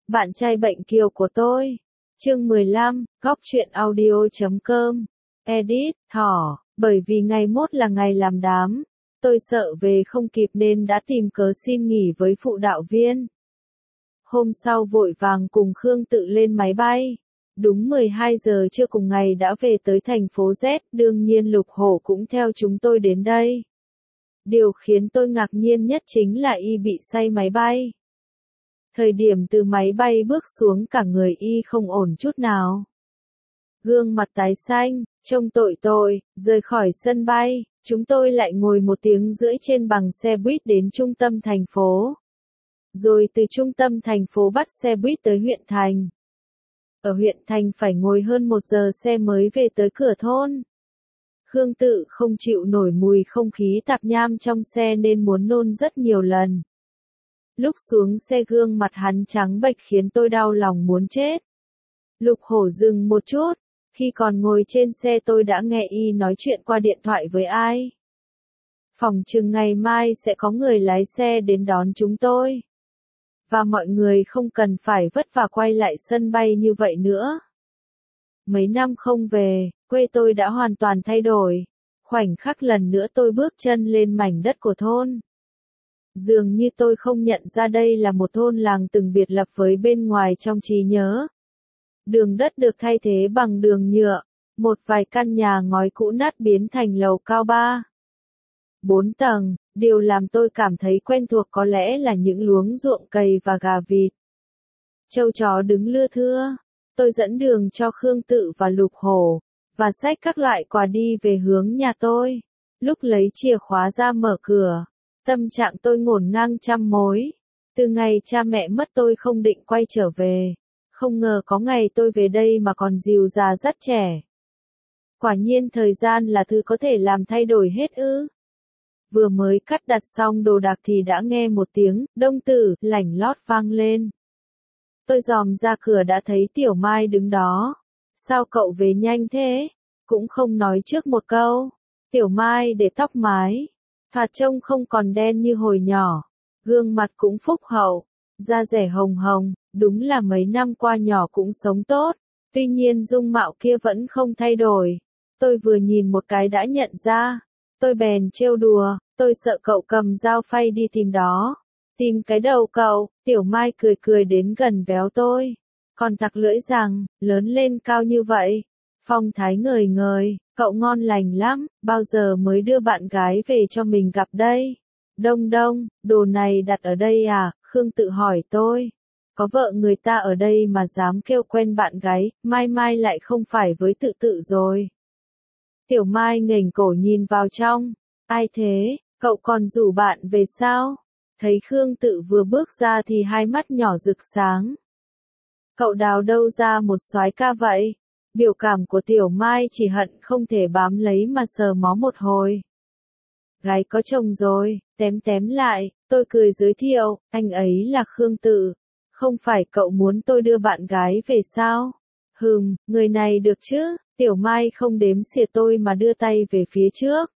Bạn trai bệnh kiều của tôi. Chương 15, góc truyện audio.com. Edit, thỏ, bởi vì ngày mốt là ngày làm đám. Tôi sợ về không kịp nên đã tìm cớ xin nghỉ với phụ đạo viên. Hôm sau vội vàng cùng Khương Tự lên máy bay. Đúng 12 giờ trưa cùng ngày đã về tới thành phố Z, đương nhiên Lục Hổ cũng theo chúng tôi đến đây. Điều khiến tôi ngạc nhiên nhất chính là y bị say máy bay. Thời điểm từ máy bay bước xuống cả người y không ổn chút nào. Gương mặt tái xanh, trông tội, rời khỏi sân bay, chúng tôi lại ngồi 1 tiếng rưỡi trên bằng xe buýt đến trung tâm thành phố. Rồi từ trung tâm thành phố bắt xe buýt tới huyện thành. Ở huyện thành phải ngồi hơn 1 giờ xe mới về tới cửa thôn. Khương Tự không chịu nổi mùi không khí tạp nham trong xe nên muốn nôn rất nhiều lần. Lúc xuống xe gương mặt hắn trắng bệch khiến tôi đau lòng muốn chết. Lục Hổ dừng một chút, khi còn ngồi trên xe tôi đã nghe y nói chuyện qua điện thoại với ai. Phỏng chừng ngày mai sẽ có người lái xe đến đón chúng tôi. Và mọi người không cần phải vất vả quay lại sân bay như vậy nữa. Mấy năm không về, quê tôi đã hoàn toàn thay đổi. Khoảnh khắc lần nữa tôi bước chân lên mảnh đất của thôn. Dường như tôi không nhận ra đây là một thôn làng từng biệt lập với bên ngoài trong trí nhớ. Đường đất được thay thế bằng đường nhựa, một vài căn nhà ngói cũ nát biến thành lầu cao 3, 4 tầng, điều làm tôi cảm thấy quen thuộc có lẽ là những luống ruộng cày và gà vịt. Trâu chó đứng lưa thưa, tôi dẫn đường cho Khương Tự và Lục Hổ, và xách các loại quà đi về hướng nhà tôi. Lúc lấy chìa khóa ra mở cửa, tâm trạng tôi ngổn ngang trăm mối. Từ ngày cha mẹ mất tôi không định quay trở về. Không ngờ có ngày tôi về đây mà còn dìu già dắt trẻ. Quả nhiên thời gian là thứ có thể làm thay đổi hết ư. Vừa mới cắt đặt xong đồ đạc thì đã nghe một tiếng đông tử lảnh lót vang lên. Tôi dòm ra cửa đã thấy Tiểu Mai đứng đó. Sao cậu về nhanh thế? Cũng không nói trước một câu. Tiểu Mai để tóc mái, thoạt trông không còn đen như hồi nhỏ. Gương mặt cũng phúc hậu, da dẻ hồng hồng, đúng là mấy năm qua nhỏ cũng sống tốt. Tuy nhiên dung mạo kia vẫn không thay đổi. Tôi vừa nhìn một cái đã nhận ra. Tôi bèn trêu đùa, tôi sợ cậu cầm dao phay đi tìm đó. Tìm cái đầu cậu. Tiểu Mai cười cười đến gần véo tôi. Còn tặc lưỡi rằng, lớn lên cao như vậy. Phong thái ngời ngời, cậu ngon lành lắm, bao giờ mới đưa bạn gái về cho mình gặp đây? Đông, đồ này đặt ở đây à? Khương Tự hỏi tôi. Có vợ người ta ở đây mà dám kêu quen bạn gái, mai lại không phải với Tự rồi. Tiểu Mai nghềnh cổ nhìn vào trong. Ai thế, cậu còn rủ bạn về sao? Thấy Khương Tự vừa bước ra thì hai mắt nhỏ rực sáng. Cậu đào đâu ra một soái ca vậy? Biểu cảm của Tiểu Mai chỉ hận không thể bám lấy mà sờ mó một hồi. Gái có chồng rồi, tém lại, tôi cười giới thiệu, anh ấy là Khương Tự. Không phải cậu muốn tôi đưa bạn gái về sao? Người này được chứ? Tiểu Mai không đếm xỉa tôi mà đưa tay về phía trước.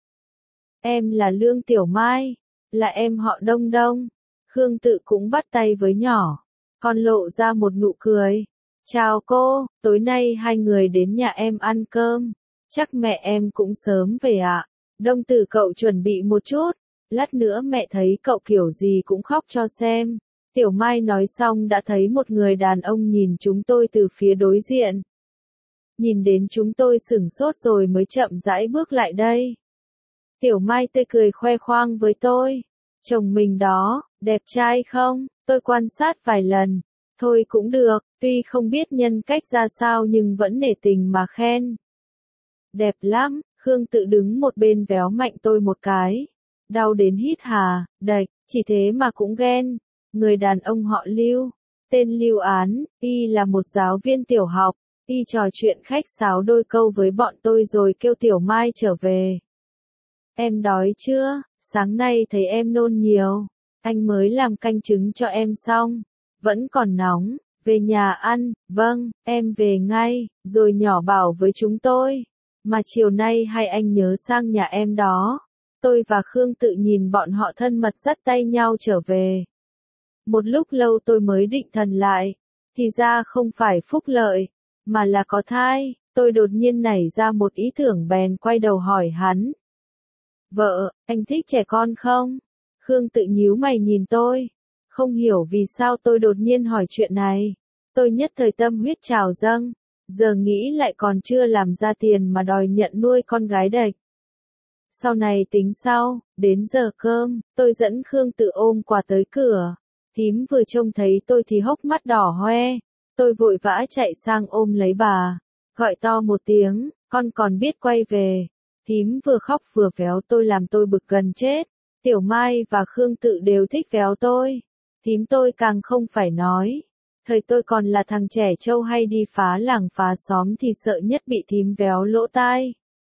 Em là Lương Tiểu Mai, là em họ Đông. Khương Tự cũng bắt tay với nhỏ, còn lộ ra một nụ cười. Chào cô, tối nay hai người đến nhà em ăn cơm. Chắc mẹ em cũng sớm về ạ. Đông Tử cậu chuẩn bị một chút, lát nữa mẹ thấy cậu kiểu gì cũng khóc cho xem. Tiểu Mai nói xong đã thấy một người đàn ông nhìn chúng tôi từ phía đối diện. Nhìn đến chúng tôi sửng sốt rồi mới chậm rãi bước lại đây. Tiểu Mai tươi cười khoe khoang với tôi. Chồng mình đó, đẹp trai không? Tôi quan sát vài lần. Thôi cũng được, tuy không biết nhân cách ra sao nhưng vẫn nể tình mà khen. Đẹp lắm, Khương Tự đứng một bên véo mạnh tôi một cái. Đau đến hít hà, đạch, chỉ thế mà cũng ghen. Người đàn ông họ Lưu, tên Lưu Án, y là một giáo viên tiểu học. Y trò chuyện khách sáo đôi câu với bọn tôi rồi kêu Tiểu Mai trở về. Em đói chưa? Sáng nay thấy em nôn nhiều. Anh mới làm canh trứng cho em xong. Vẫn còn nóng. Về nhà ăn. Vâng, em về ngay. Rồi nhỏ bảo với chúng tôi. Mà chiều nay hai anh nhớ sang nhà em đó. Tôi và Khương Tự nhìn bọn họ thân mật dắt tay nhau trở về. Một lúc lâu tôi mới định thần lại. Thì ra không phải phúc lợi, mà là có thai. Tôi đột nhiên nảy ra một ý tưởng bèn quay đầu hỏi hắn. Vợ, anh thích trẻ con không? Khương Tự nhíu mày nhìn tôi. Không hiểu vì sao tôi đột nhiên hỏi chuyện này. Tôi nhất thời tâm huyết trào dâng. Giờ nghĩ lại còn chưa làm ra tiền mà đòi nhận nuôi con gái đệch. Sau này tính sau, đến giờ cơm, tôi dẫn Khương Tự ôm quà tới cửa. Thím vừa trông thấy tôi thì hốc mắt đỏ hoe. Tôi vội vã chạy sang ôm lấy bà. Gọi to một tiếng, con còn biết quay về. Thím vừa khóc vừa véo tôi làm tôi bực gần chết. Tiểu Mai và Khương Tự đều thích véo tôi. Thím tôi càng không phải nói. Thời tôi còn là thằng trẻ trâu hay đi phá làng phá xóm thì sợ nhất bị thím véo lỗ tai.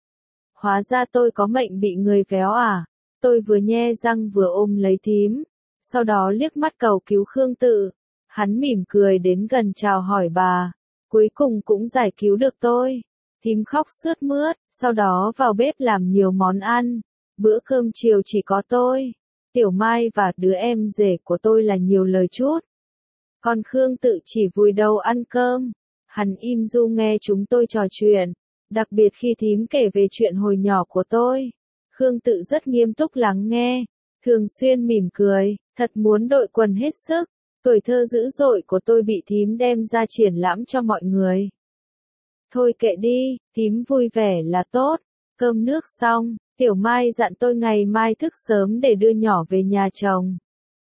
Hóa ra tôi có mệnh bị người véo à? Tôi vừa nhe răng vừa ôm lấy thím. Sau đó liếc mắt cầu cứu Khương Tự. Hắn mỉm cười đến gần chào hỏi bà. Cuối cùng cũng giải cứu được tôi. Thím khóc sướt mướt, sau đó vào bếp làm nhiều món ăn. Bữa cơm chiều chỉ có tôi, Tiểu Mai và đứa em rể của tôi là nhiều lời chút. Còn Khương Tự chỉ vùi đầu ăn cơm. Hắn im ru nghe chúng tôi trò chuyện. Đặc biệt khi thím kể về chuyện hồi nhỏ của tôi. Khương Tự rất nghiêm túc lắng nghe. Thường xuyên mỉm cười, thật muốn đội quần hết sức. Tuổi thơ dữ dội của tôi bị thím đem ra triển lãm cho mọi người. Thôi kệ đi, thím vui vẻ là tốt. Cơm nước xong, Tiểu Mai dặn tôi ngày mai thức sớm để đưa nhỏ về nhà chồng.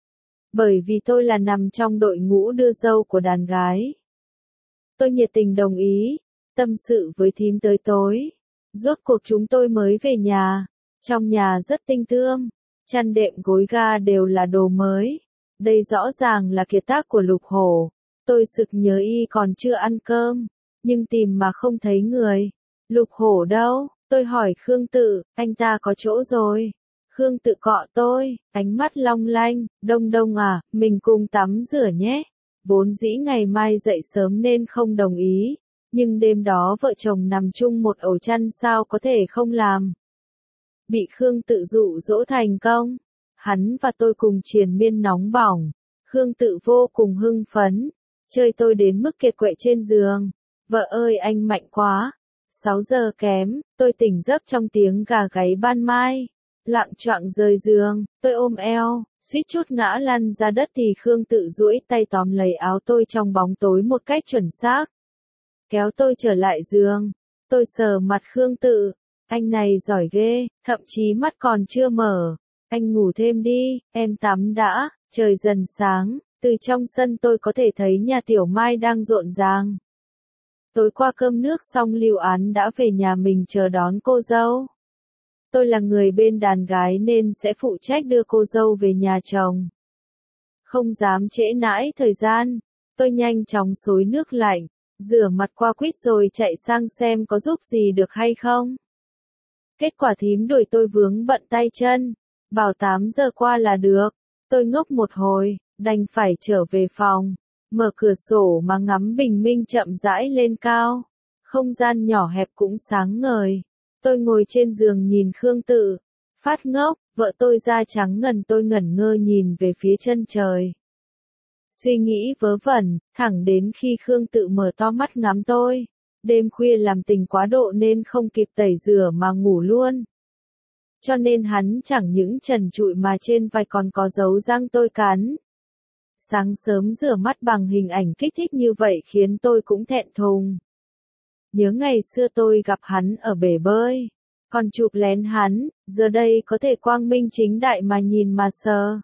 Bởi vì tôi là nằm trong đội ngũ đưa dâu của đàn gái. Tôi nhiệt tình đồng ý, tâm sự với thím tới tối. Rốt cuộc chúng tôi mới về nhà. Trong nhà rất tinh tươm, chăn đệm gối ga đều là đồ mới. Đây rõ ràng là kiệt tác của Lục Hổ. Tôi sực nhớ y còn chưa ăn cơm, nhưng tìm mà không thấy người. Lục Hổ đâu? Tôi hỏi Khương Tự, anh ta có chỗ rồi. Khương Tự cọ tôi, ánh mắt long lanh, Đông Đông à, mình cùng tắm rửa nhé. Vốn dĩ ngày mai dậy sớm nên không đồng ý, nhưng đêm đó vợ chồng nằm chung một ổ chăn sao có thể không làm. Bị Khương Tự dụ dỗ thành công, hắn và tôi cùng triền miên nóng bỏng. Khương Tự vô cùng hưng phấn, chơi tôi đến mức kiệt quệ trên giường. Vợ ơi anh mạnh quá. 6 giờ kém, tôi tỉnh giấc trong tiếng gà gáy ban mai. Lạng choạng rời giường, tôi ôm eo, suýt chút ngã lăn ra đất thì Khương Tự duỗi tay tóm lấy áo tôi trong bóng tối một cách chuẩn xác. Kéo tôi trở lại giường, tôi sờ mặt Khương Tự, anh này giỏi ghê, thậm chí mắt còn chưa mở. Anh ngủ thêm đi, em tắm đã, trời dần sáng, từ trong sân tôi có thể thấy nhà Tiểu Mai đang rộn ràng. Tối qua cơm nước xong Lưu Án đã về nhà mình chờ đón cô dâu. Tôi là người bên đàn gái nên sẽ phụ trách đưa cô dâu về nhà chồng. Không dám trễ nãi thời gian, tôi nhanh chóng xối nước lạnh, rửa mặt qua quýt rồi chạy sang xem có giúp gì được hay không. Kết quả thím đuổi tôi vướng bận tay chân, bảo 8 giờ qua là được. Tôi ngốc một hồi, đành phải trở về phòng, mở cửa sổ mà ngắm bình minh chậm rãi lên cao. Không gian nhỏ hẹp cũng sáng ngời. Tôi ngồi trên giường nhìn Khương Tự, phát ngốc, vợ tôi da trắng ngần tôi ngẩn ngơ nhìn về phía chân trời. Suy nghĩ vớ vẩn, thẳng đến khi Khương Tự mở to mắt ngắm tôi. Đêm khuya làm tình quá độ nên không kịp tẩy rửa mà ngủ luôn. Cho nên hắn chẳng những trần trụi mà trên vai còn có dấu răng tôi cắn. Sáng sớm rửa mắt bằng hình ảnh kích thích như vậy khiến tôi cũng thẹn thùng. Nhớ ngày xưa tôi gặp hắn ở bể bơi, còn chụp lén hắn, giờ đây có thể quang minh chính đại mà nhìn mà sờ.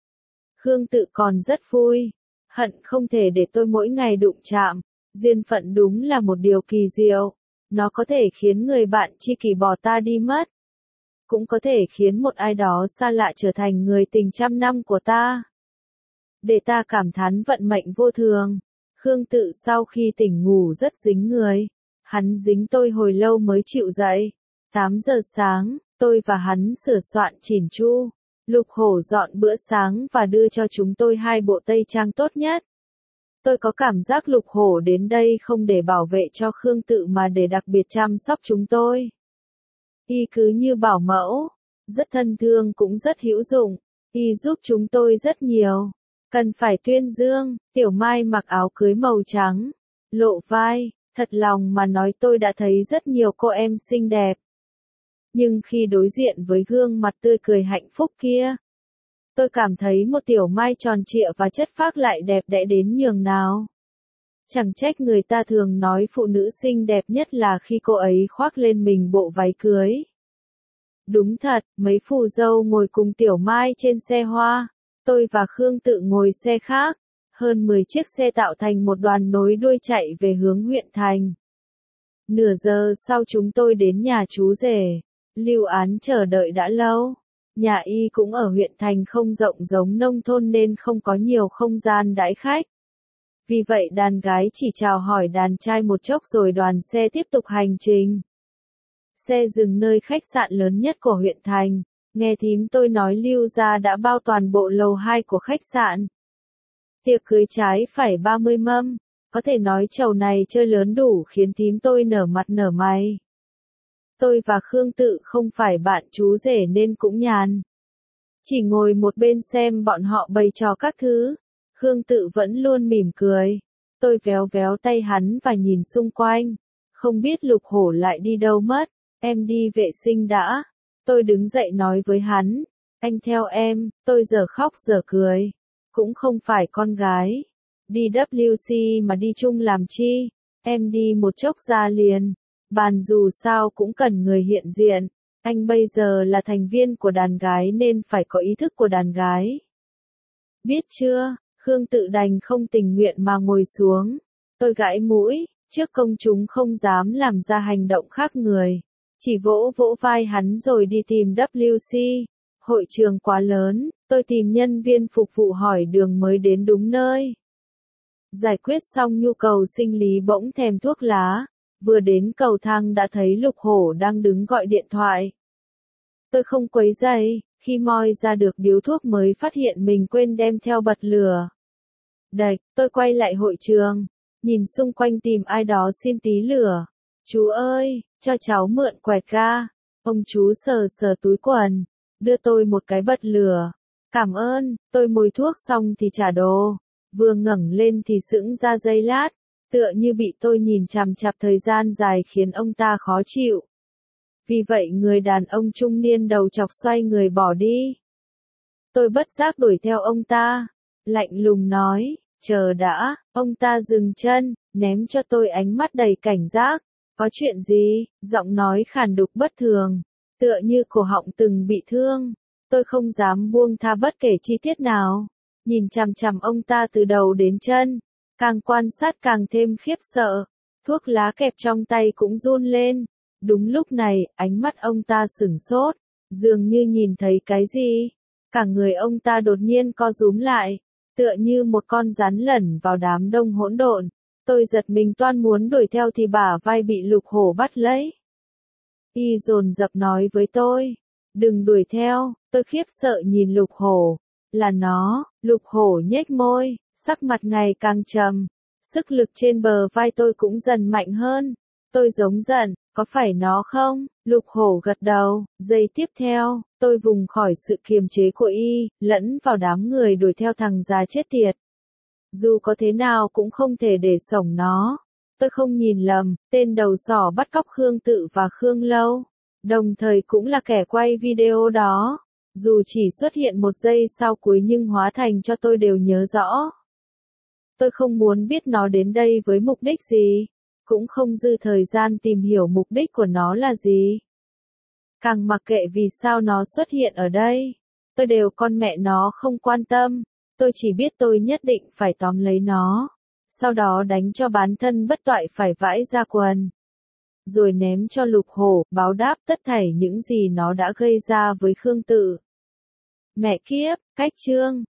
Khương Tự còn rất vui, hận không thể để tôi mỗi ngày đụng chạm. Duyên phận đúng là một điều kỳ diệu, nó có thể khiến người bạn tri kỷ bỏ ta đi mất, cũng có thể khiến một ai đó xa lạ trở thành người tình trăm năm của ta. Để ta cảm thán vận mệnh vô thường. Khương Tự sau khi tỉnh ngủ rất dính người, hắn dính tôi hồi lâu mới chịu dậy. 8 giờ sáng, tôi và hắn sửa soạn chỉn chu. Lục Hổ dọn bữa sáng và đưa cho chúng tôi 2 bộ tây trang tốt nhất. Tôi có cảm giác Lục Hổ đến đây không để bảo vệ cho Khương Tự mà để đặc biệt chăm sóc chúng tôi. Y cứ như bảo mẫu, rất thân thương cũng rất hữu dụng, y giúp chúng tôi rất nhiều. Cần phải tuyên dương, Tiểu Mai mặc áo cưới màu trắng, lộ vai, thật lòng mà nói tôi đã thấy rất nhiều cô em xinh đẹp. Nhưng khi đối diện với gương mặt tươi cười hạnh phúc kia, tôi cảm thấy một Tiểu Mai tròn trịa và chất phác lại đẹp đẽ đến nhường nào. Chẳng trách người ta thường nói phụ nữ xinh đẹp nhất là khi cô ấy khoác lên mình bộ váy cưới. Đúng thật, mấy phù dâu ngồi cùng Tiểu Mai trên xe hoa, tôi và Khương Tự ngồi xe khác, hơn 10 chiếc xe tạo thành một đoàn nối đuôi chạy về hướng huyện thành. Nửa giờ sau chúng tôi đến nhà chú rể, Lưu Án chờ đợi đã lâu. Nhà y cũng ở huyện thành không rộng giống nông thôn nên không có nhiều không gian đãi khách. Vì vậy đàn gái chỉ chào hỏi đàn trai một chốc rồi đoàn xe tiếp tục hành trình. Xe dừng nơi khách sạn lớn nhất của huyện thành, nghe thím tôi nói Lưu gia đã bao toàn bộ lầu 2 của khách sạn. Tiệc cưới trái phải 30 mâm, có thể nói chầu này chơi lớn đủ khiến thím tôi nở mặt nở mày. Tôi và Khương Tự không phải bạn chú rể nên cũng nhàn. Chỉ ngồi một bên xem bọn họ bày trò các thứ. Khương Tự vẫn luôn mỉm cười. Tôi véo véo tay hắn và nhìn xung quanh. Không biết Lục Hổ lại đi đâu mất. Em đi vệ sinh đã. Tôi đứng dậy nói với hắn. Anh theo em, tôi giờ khóc giờ cười. Cũng không phải con gái. Đi WC mà đi chung làm chi. Em đi một chốc ra liền. Bàn dù sao cũng cần người hiện diện. Anh bây giờ là thành viên của đàn gái nên phải có ý thức của đàn gái. Biết chưa? Khương Tự đành không tình nguyện mà ngồi xuống. Tôi gãi mũi, trước công chúng không dám làm ra hành động khác người. Chỉ vỗ vỗ vai hắn rồi đi tìm WC. Hội trường quá lớn, tôi tìm nhân viên phục vụ hỏi đường mới đến đúng nơi. Giải quyết xong nhu cầu sinh lý bỗng thèm thuốc lá. Vừa đến cầu thang đã thấy Lục Hổ đang đứng gọi điện thoại. Tôi không quấy rầy, khi moi ra được điếu thuốc mới phát hiện mình quên đem theo bật lửa. Đạch, tôi quay lại hội trường, nhìn xung quanh tìm ai đó xin tí lửa. Chú ơi, cho cháu mượn quẹt ga. Ông chú sờ sờ túi quần, đưa tôi một cái bật lửa. Cảm ơn, tôi mồi thuốc xong thì trả đồ. Vừa ngẩng lên thì sững ra giây lát, tựa như bị tôi nhìn chằm chằm thời gian dài khiến ông ta khó chịu. Vì vậy người đàn ông trung niên đầu chọc xoay người bỏ đi. Tôi bất giác đuổi theo ông ta, lạnh lùng nói, chờ đã, ông ta dừng chân, ném cho tôi ánh mắt đầy cảnh giác. Có chuyện gì? Giọng nói khàn đục bất thường, tựa như cổ họng từng bị thương. Tôi không dám buông tha bất kể chi tiết nào, nhìn chằm chằm ông ta từ đầu đến chân, càng quan sát càng thêm khiếp sợ. Thuốc lá kẹp trong tay cũng run lên. Đúng lúc này, ánh mắt ông ta sửng sốt, dường như nhìn thấy cái gì. Cả người ông ta đột nhiên co rúm lại, tựa như một con rắn lẩn vào đám đông hỗn độn. Tôi giật mình toan muốn đuổi theo thì bả vai bị Lục Hổ bắt lấy. Y dồn dập nói với tôi, đừng đuổi theo. Tôi khiếp sợ nhìn Lục Hổ. Là nó. Lục Hổ nhếch môi, sắc mặt ngày càng trầm. Sức lực trên bờ vai tôi cũng dần mạnh hơn. Tôi giống giận, có phải nó không? Lục Hổ gật đầu. Giây tiếp theo, tôi vùng khỏi sự kiềm chế của y, lẫn vào đám người đuổi theo thằng già chết tiệt. Dù có thế nào cũng không thể để xổng nó. Tôi không nhìn lầm, tên đầu sỏ bắt cóc Khương Tự và Khương Lâu, đồng thời cũng là kẻ quay video đó. Dù chỉ xuất hiện một giây sau cuối nhưng hóa thành cho tôi đều nhớ rõ. Tôi không muốn biết nó đến đây với mục đích gì, cũng không dư thời gian tìm hiểu mục đích của nó là gì. Càng mặc kệ vì sao nó xuất hiện ở đây, tôi đều con mẹ nó không quan tâm. Tôi chỉ biết tôi nhất định phải tóm lấy nó, sau đó đánh cho bán thân bất toại phải vãi ra quần, rồi ném cho Lục Hổ, báo đáp tất thảy những gì nó đã gây ra với Khương Tự. Mẹ kiếp, cách chương.